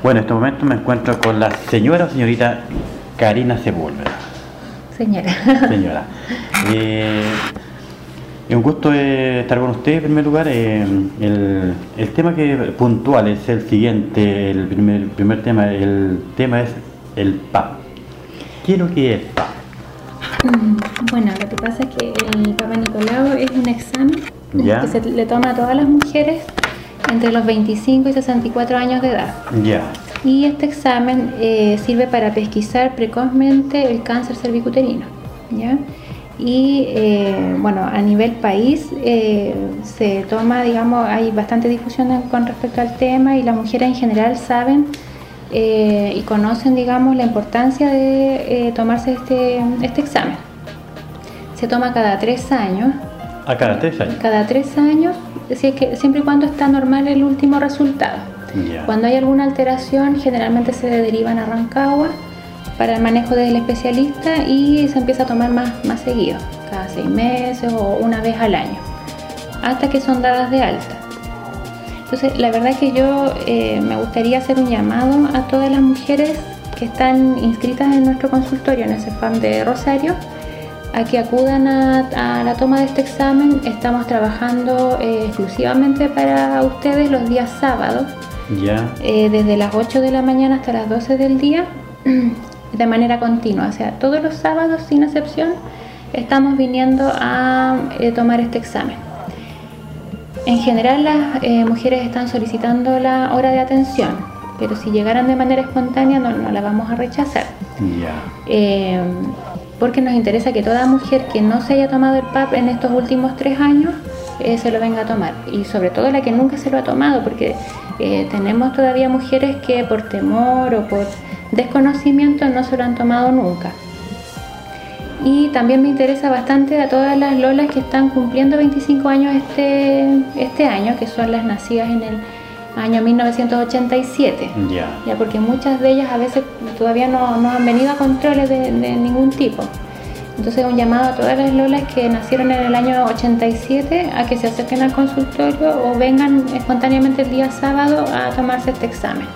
Bueno, en este momento me encuentro con la señora o señorita Karina Sepúlveda. Señora. Señora. Es un gusto estar con usted en primer lugar. El tema que puntual es el siguiente, el primer tema. El tema es el PAP. ¿Qué es lo que es el PAP? Bueno, lo que pasa es que el Papa Nicolau es un examen ¿Ya? que se le toma a todas las mujeres entre los 25 y 64 años de edad. Ya. Y este examen sirve para pesquisar precozmente el cáncer cervicuterino, ¿ya? Y bueno, a nivel país se toma, digamos, hay bastante difusión con respecto al tema y las mujeres en general saben y conocen, digamos, la importancia de tomarse este examen. Se toma cada 3 años. ¿A cada 3 años? Cada 3 años, siempre y cuando está normal el último resultado. Ya. Cuando hay alguna alteración, generalmente se derivan a Rancagua para el manejo del especialista y se empieza a tomar más seguido, cada 6 meses o una vez al año, hasta que son dadas de alta. Entonces, la verdad que yo me gustaría hacer un llamado a todas las mujeres que están inscritas en nuestro consultorio, en el CEFAM de Rosario, a que acudan a la toma de este examen. Estamos trabajando exclusivamente para ustedes los días sábados, Ya. desde las 8 de la mañana hasta las 12 del día, de manera continua. O sea, todos los sábados, sin excepción, estamos viniendo a tomar este examen. En general, las mujeres están solicitando la hora de atención, pero si llegaran de manera espontánea no la vamos a rechazar. Ya. Porque nos interesa que toda mujer que no se haya tomado el PAP en estos últimos 3 años se lo venga a tomar, y sobre todo la que nunca se lo ha tomado, porque tenemos todavía mujeres que por temor o por desconocimiento no se lo han tomado nunca. Y también me interesa bastante a todas las lolas que están cumpliendo 25 años este año, que son las nacidas en el año 1987. Ya, porque muchas de ellas a veces todavía no han venido a controles de ningún tipo. Entonces, un llamado a todas las lolas que nacieron en el año 87 a que se acerquen al consultorio o vengan espontáneamente el día sábado a tomarse este examen.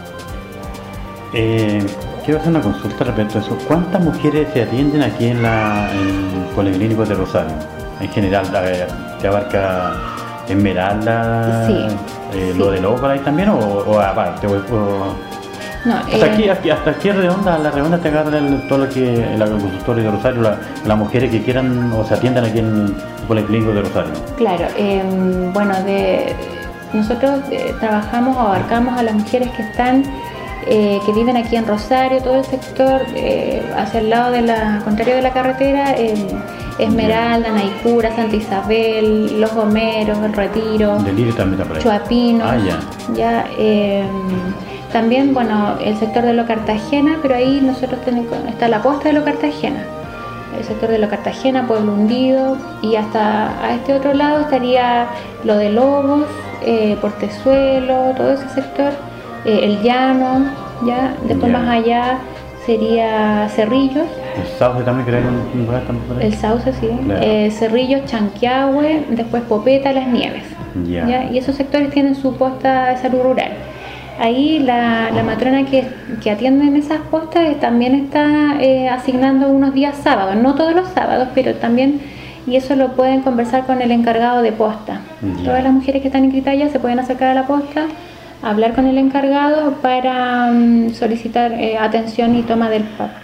Quiero hacer una consulta respecto a eso. ¿Cuántas mujeres se atienden aquí en Policlínico de Rosario? En general, ¿te abarca Esmeralda? Sí, ¿Lo sí. de López también o aparte? No, hasta aquí la redonda te agarra todo lo que el consultorio de Rosario, las mujeres que quieran o se atiendan aquí en el Policlínico de Rosario. Claro, bueno, nosotros trabajamos o abarcamos a las mujeres que están que viven aquí en Rosario, todo el sector hacia el lado contrario de la carretera, Esmeralda, Naicura, Santa Isabel, Los Gomeros, El Retiro, Delirio también está por ahí. Chuapinos, Ya. También, bueno, el sector de Lo Cartagena, pero ahí nosotros está la posta de Lo Cartagena, el sector de Lo Cartagena, Pueblo Hundido, y hasta a este otro lado estaría lo de Lobos, Portezuelo, todo ese sector, el Llano, ya, después Ya. más allá sería Cerrillos. El Sauce también creo que hay un lugar también por ahí. El Sauce, sí. Claro. Cerrillos, Chanquiahue, después Popeta, Las Nieves. Ya. ¿Ya? Y esos sectores tienen su posta de salud rural. Ahí la matrona que atiende en esas postas también está asignando unos días sábados, no todos los sábados, pero también, y eso lo pueden conversar con el encargado de posta. Ya. Todas las mujeres que están inscritas ya se pueden acercar a la posta, hablar con el encargado para solicitar atención y toma del PAP.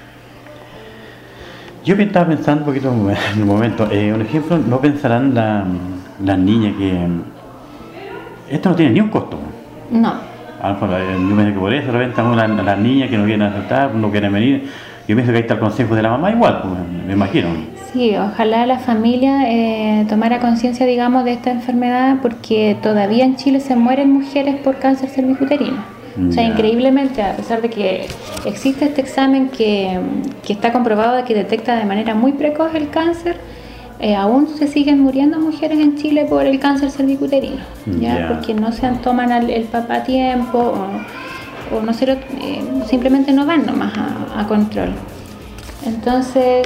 Yo estaba pensando un poquito en un momento, un ejemplo, no pensarán las niñas que esto no tiene ni un costo. No. A lo mejor, yo pienso que por eso de repente las niñas que no quieren aceptar, no quieren venir, yo pienso que ahí está el consejo de la mamá igual, pues, me imagino. Sí, ojalá la familia tomara conciencia, digamos, de esta enfermedad, porque todavía en Chile se mueren mujeres por cáncer cervicuterino. O sea, Ya. increíblemente, a pesar de que existe este examen que está comprobado de que detecta de manera muy precoz el cáncer, aún se siguen muriendo mujeres en Chile por el cáncer cervicuterino, ¿ya? Ya. Porque no se toman el PAP a tiempo o no simplemente no van nomás a control. Entonces,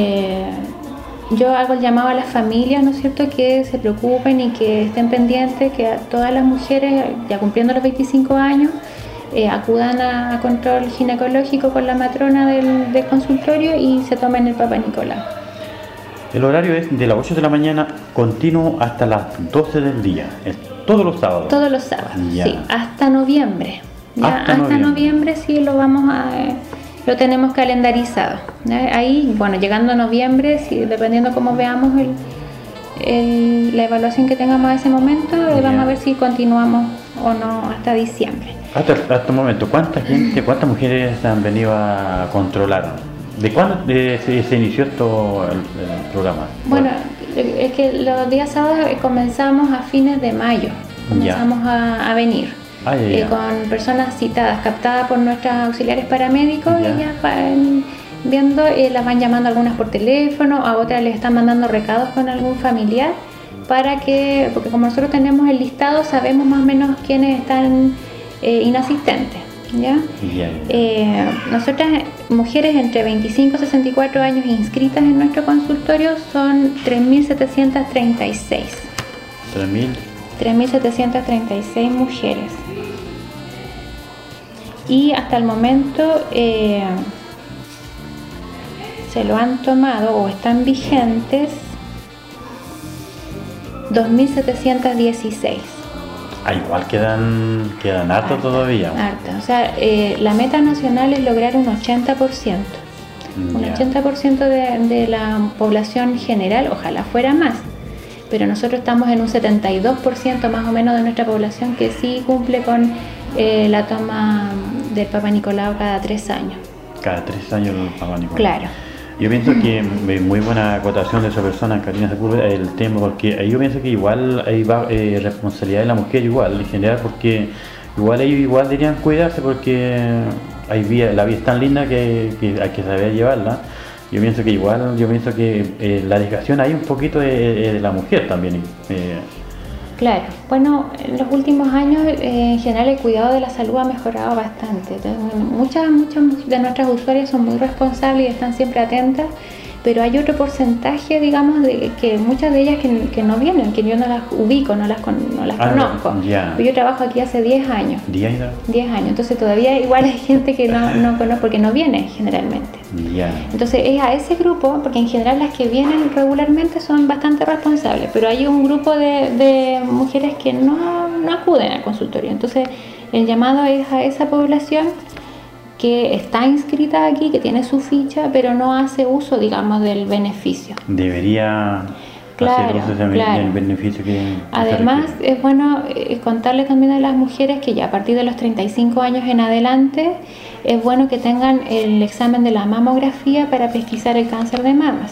yo hago el llamado a las familias, ¿no es cierto?, que se preocupen y que estén pendientes, que a todas las mujeres, ya cumpliendo los 25 años, acudan a control ginecológico con la matrona del consultorio y se tomen el Papa Nicolau. El horario es de las 8 de la mañana continuo hasta las 12 del día, es todos los sábados. Todos los sábados, ya. sí, hasta noviembre. Ya, hasta noviembre sí lo lo tenemos calendarizado. ¿Ya? Ahí, bueno, llegando a noviembre, sí, dependiendo cómo veamos la evaluación que tengamos a ese momento, vamos a ver si continuamos o no hasta diciembre. Hasta el momento, ¿cuántas mujeres han venido a controlar? ¿De cuándo se inició esto el programa? Bueno, es que los días sábados comenzamos a fines de mayo, comenzamos a venir con personas citadas, captadas por nuestras auxiliares paramédicos, ellas van viendo, las van llamando algunas por teléfono, a otras les están mandando recados con algún familiar, porque como nosotros tenemos el listado, sabemos más o menos quiénes están inasistentes. ¿Ya? Nosotras, mujeres entre 25 y 64 años inscritas en nuestro consultorio, son 3.736. 3.736 mujeres. Y hasta el momento se lo han tomado o están vigentes 2.716. Igual quedan harto todavía. Harto. O sea, la meta nacional es lograr un 80%. Un 80% de la población general, ojalá fuera más. Pero nosotros estamos en un 72% más o menos de nuestra población que sí cumple con la toma del Papa Nicolau cada 3 años. Cada 3 años el Papa Nicolau. Claro. Yo pienso que muy buena acotación de esa persona, Karina Sepúlveda, el tema, porque yo pienso que igual hay responsabilidad de la mujer igual, en general, porque igual ellos deberían cuidarse, porque la vida es tan linda que hay que saber llevarla. Yo pienso que la dedicación hay un poquito de la mujer también. Claro, bueno, en los últimos años en general el cuidado de la salud ha mejorado bastante. Muchas de nuestras usuarias son muy responsables y están siempre atentas, pero hay otro porcentaje, digamos, de que muchas de ellas que no vienen, que yo no las ubico, no las conozco. Yo trabajo aquí hace 10 años. 10 años, entonces todavía igual hay gente que no conozco porque no viene generalmente. Entonces es a ese grupo, porque en general las que vienen regularmente son bastante responsables, pero hay un grupo de mujeres que no acuden al consultorio. Entonces el llamado es a esa población que está inscrita aquí, que tiene su ficha, pero no hace uso, digamos, del beneficio. Debería hacer uso del beneficio que además es bueno contarle también a las mujeres que ya a partir de los 35 años en adelante es bueno que tengan el examen de la mamografía para pesquisar el cáncer de mamas.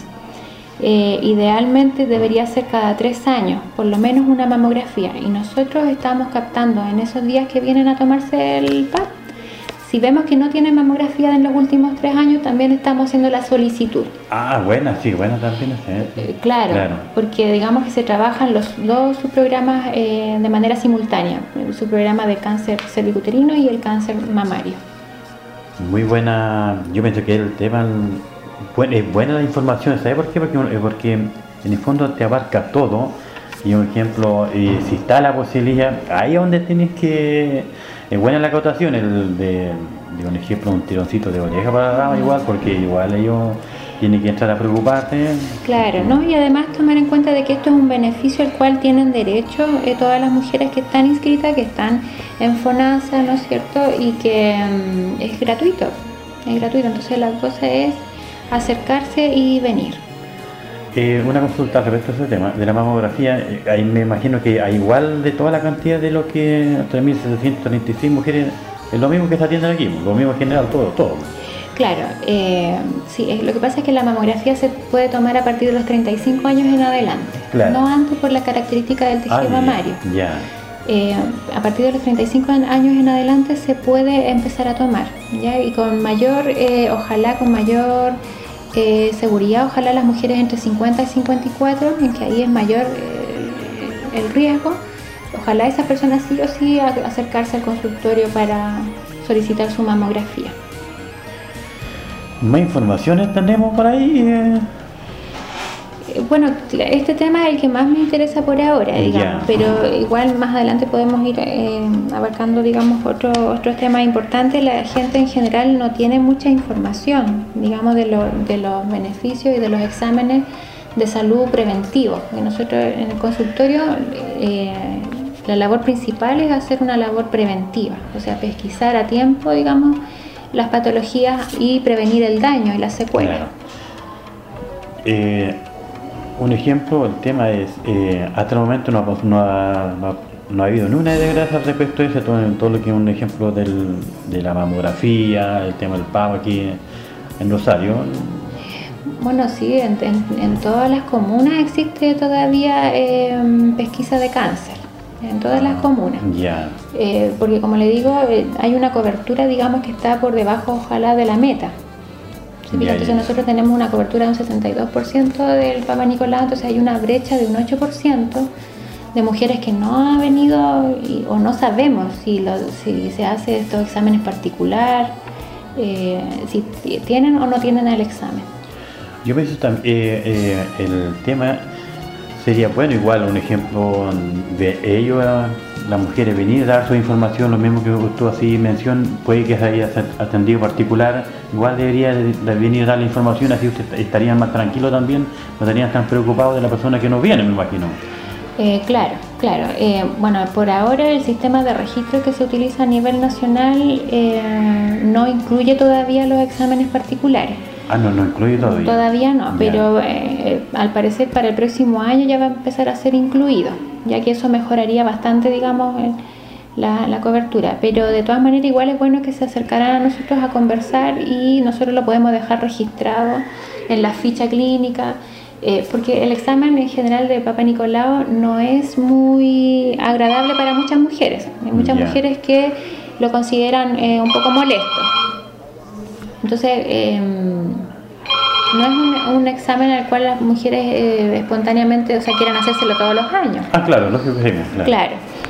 Idealmente debería ser cada 3 años, por lo menos una mamografía, y nosotros estamos captando en esos días que vienen a tomarse el PAP. Si vemos que no tiene mamografía en los últimos 3 años, también estamos haciendo la solicitud. Buena también. Claro, porque digamos que se trabajan los dos subprogramas de manera simultánea, el subprograma de cáncer cervicuterino y el cáncer mamario. Muy buena, yo pienso que el tema es buena la información, ¿sabes por qué? Porque en el fondo te abarca todo, y un ejemplo, si está la posibilidad, ahí es donde tienes que... Es buena la acotación, de un ejemplo, un tironcito de oreja para la dama igual, porque igual ellos tienen que entrar a preocuparse. Claro, ¿no? Y además tomar en cuenta de que esto es un beneficio al cual tienen derecho todas las mujeres que están inscritas, que están en FONASA, ¿no es cierto? Y que es gratuito, entonces la cosa es acercarse y venir. Una consulta respecto a ese tema de la mamografía, ahí me imagino que igual de toda la cantidad de lo que 3.736 mujeres, es lo mismo que se atienden aquí, lo mismo en general, todo. Claro, sí, lo que pasa es que la mamografía se puede tomar a partir de los 35 años en adelante, no antes por la característica del tejido mamario. A partir de los 35 años en adelante se puede empezar a tomar, ¿ya? Y con mayor, ojalá con mayor seguridad, ojalá las mujeres entre 50 y 54, en que ahí es mayor el riesgo, ojalá esas personas sí o sí acercarse al consultorio para solicitar su mamografía. ¿Más informaciones tenemos por ahí? Bueno, este tema es el que más me interesa por ahora, digamos, pero igual más adelante podemos ir abarcando, digamos, otros temas importantes. La gente en general no tiene mucha información, digamos, de los beneficios y de los exámenes de salud preventivos. Y nosotros en el consultorio, la labor principal es hacer una labor preventiva, o sea, pesquisar a tiempo, digamos, las patologías y prevenir el daño y las secuelas. Claro. Un ejemplo, el tema es, hasta el momento no ha habido ni una desgracia respecto a eso, todo lo que es un ejemplo de la mamografía, el tema del PAP aquí en Rosario. Bueno, sí, en todas las comunas existe todavía pesquisa de cáncer, en todas las comunas. Ya. Porque como le digo, hay una cobertura, digamos, que está por debajo, ojalá, de la meta. ¿Sí? Entonces nosotros tenemos una cobertura de un 62% del Papa Nicolau, entonces hay una brecha de un 8% de mujeres que no han venido o no sabemos si se hace estos exámenes particular, si tienen o no tienen el examen. Yo pienso también, el tema sería bueno, igual un ejemplo de ellos, las mujeres venir a dar su información, lo mismo que tú así mención, puede que se haya atendido particular, igual debería de venir a dar la información, así ustedes estarían más tranquilos también, no estarían tan preocupados de la persona que no viene, me imagino. Claro. Bueno, por ahora el sistema de registro que se utiliza a nivel nacional no incluye todavía los exámenes particulares. No incluye todavía. Todavía no, pero al parecer para el próximo año ya va a empezar a ser incluido, ya que eso mejoraría bastante, digamos, la cobertura. Pero de todas maneras igual es bueno que se acercaran a nosotros a conversar y nosotros lo podemos dejar registrado en la ficha clínica, porque el examen en general de Papa Nicolau no es muy agradable para muchas mujeres. Hay muchas mujeres que lo consideran un poco molesto. Entonces, no es un examen al cual las mujeres espontáneamente, quieran hacérselo todos los años. Claro, lógico que sí, claro.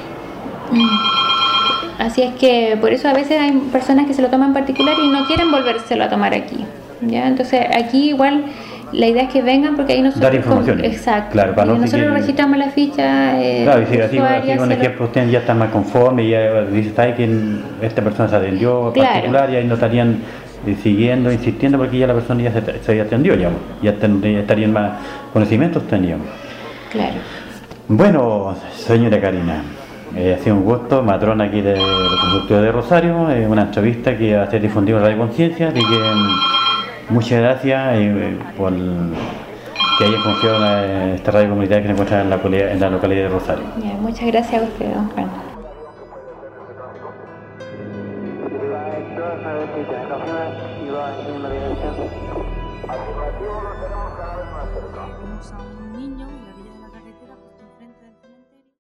Así es que por eso a veces hay personas que se lo toman particular y no quieren volvérselo a tomar aquí, ¿ya? Entonces aquí igual la idea es que vengan porque ahí nosotros... Dar información. Exacto. Claro, para no nosotros registramos la ficha. Claro, y si así con ejemplo ustedes ya están más conformes y ya dicen, ¿sabe que esta persona se atendió particular? Y ahí no estarían siguiendo, insistiendo, porque ya la persona ya se atendió, ya estarían más conocimientos teníamos. Claro. Bueno, señora Karina, ha sido un gusto, matrona aquí del consultorio de Rosario, una entrevista que va a ser difundida en Radio Conciencia, así que muchas gracias por que hayan confiado en esta radio comunitaria que se encuentra en la localidad de Rosario. Muchas gracias a usted, don Juan. Afirmativo, lo tenemos cada vez más cerca.